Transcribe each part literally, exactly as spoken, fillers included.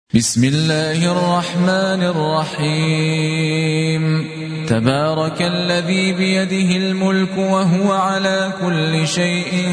بسم الله الرحمن الرحيم تبارك الذي بيده الملك وهو على كل شيء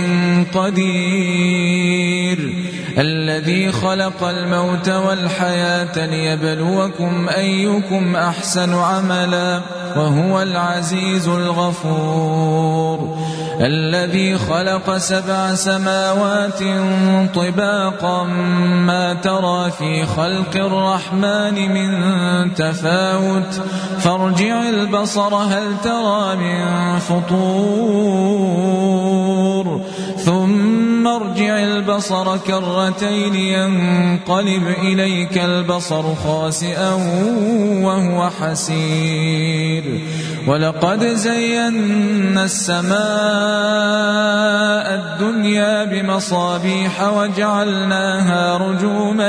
قدير الذي خلق الموت والحياة ليبلوكم أيكم أحسن عملا وهو العزيز الغفور الذي خلق سبع سماوات طباقا ما ترى في خلق الرحمن من تفاوت فارجع البصر هل ترى من فطور ثم ارجع البصر كرتين ينقلب إليك البصر خاسئا وهو حسير ولقد زينا السماء الدنيا بمصابيح وجعلناها رجوما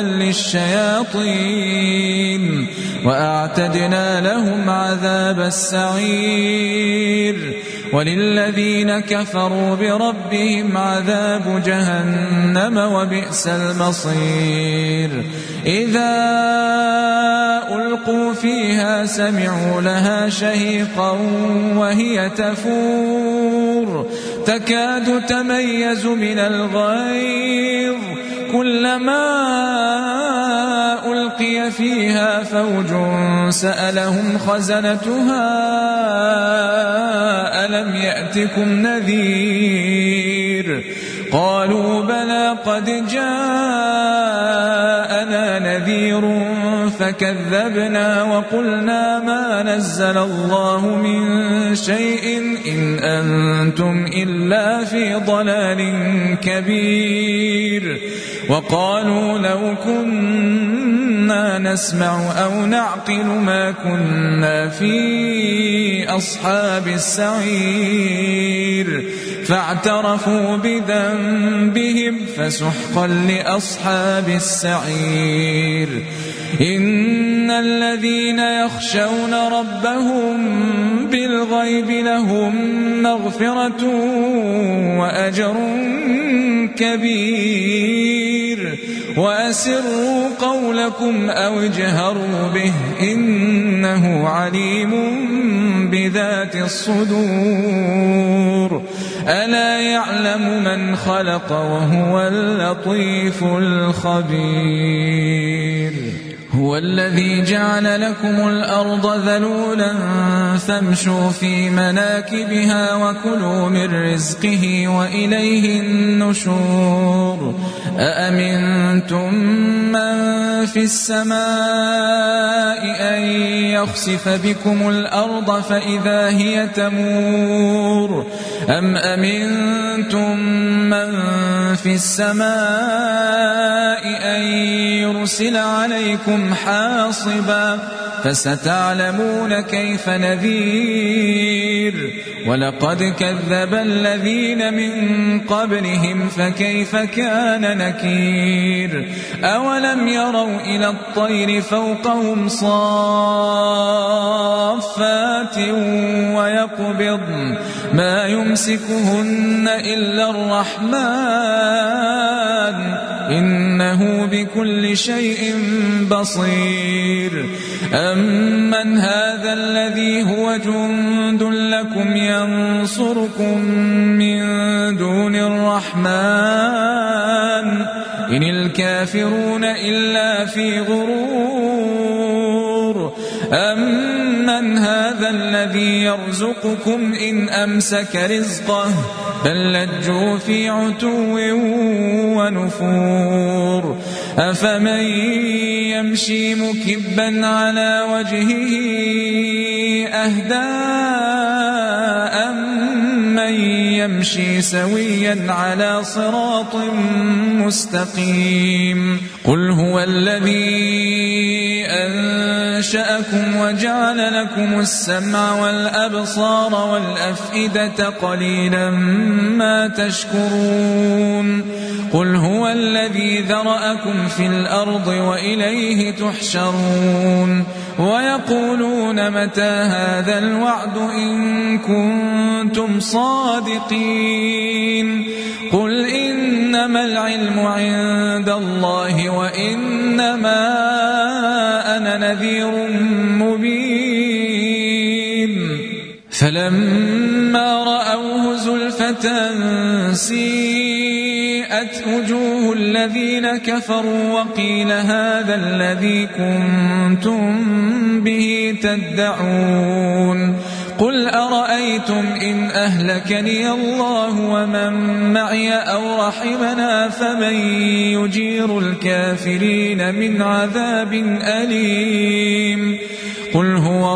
للشياطين وأعتدنا لهم عذاب السعير وللذين كفروا بربهم عذاب جهنم وبئس المصير إذا ألقوا فيها سمعوا لها شهيقا وهي تفور تكاد تميز من الغيظ كلما ألقي فيها فوج سألهم خزنتها ألم يأتكم نذير قالوا بلى قد جاءنا نذير فكذبنا وقلنا ما نزل الله من شيء إن أنتم إلا في ضلال كبير وقالوا لو كنا نسمع أو نعقل ما كنا في أصحاب السعير فاعترفوا بذنبهم فسحقا لأصحاب السعير إن الذين يخشون ربهم بالغيب لهم مغفرة وأجر كبير وأسروا قولكم أو اجهروا به إنه عليم بذات الصدور ألا يعلم من خلق وهو اللطيف الخبير هو الذي جعل لكم الأرض ذلولا فامشوا في مناكبها وكلوا من رزقه وإليه النشور أأمنتم من في السماء أن يخسف بكم الأرض فإذا هي تمور أم أمنتم من في السماء أن يرسل عليكم حاصبا فستعلمون كيف نذير ولقد كذب الذين من قبلهم فكيف كان نكير أولم يروا إلى الطير فوقهم صافات ويقبضن ما يمسكهن إلا الرحمن إنه بكل شيء بصير أمن هذا الذي هو جند لكم ينصركم من دون الرحمن إن الكافرون إلا في غرور أمن هذا الذي يرزقكم إن أمسك رزقه بل لجوا في عتو ونفور أفمن يمشي مكبا على وجهه أهدى أمن يمشي سويا على صراط مستقيم قل هو الذي أنشأكم وجعل لكم السمع والأبصار والأفئدة قليلا ما تشكرون قل هو الذي ذرأكم في الأرض وإليه تحشرون ويقولون متى هذا الوعد إن كنتم صادقين قل إنما العلم عند الله وإنما نذير مبين فلما رأوه زلفة سيئت وجوه الذين كفروا وقيل هذا الذي كنتم به تدعون قل أرأيتم إن أهلكني الله ومن معي أو رحمنا فمن يجير الكافرين من عذاب أليم قل هو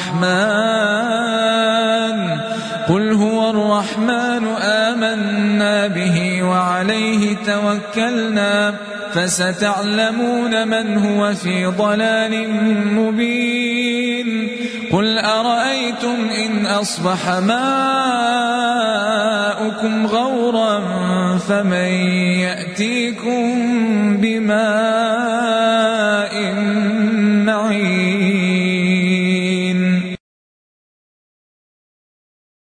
الرحمن قل هو الرحمن آمنا به وعليه توكلنا فستعلمون من هو في ضلال مبين قل أرأيتم إن أصبح ماؤكم غورا فمن يأتيكم بماء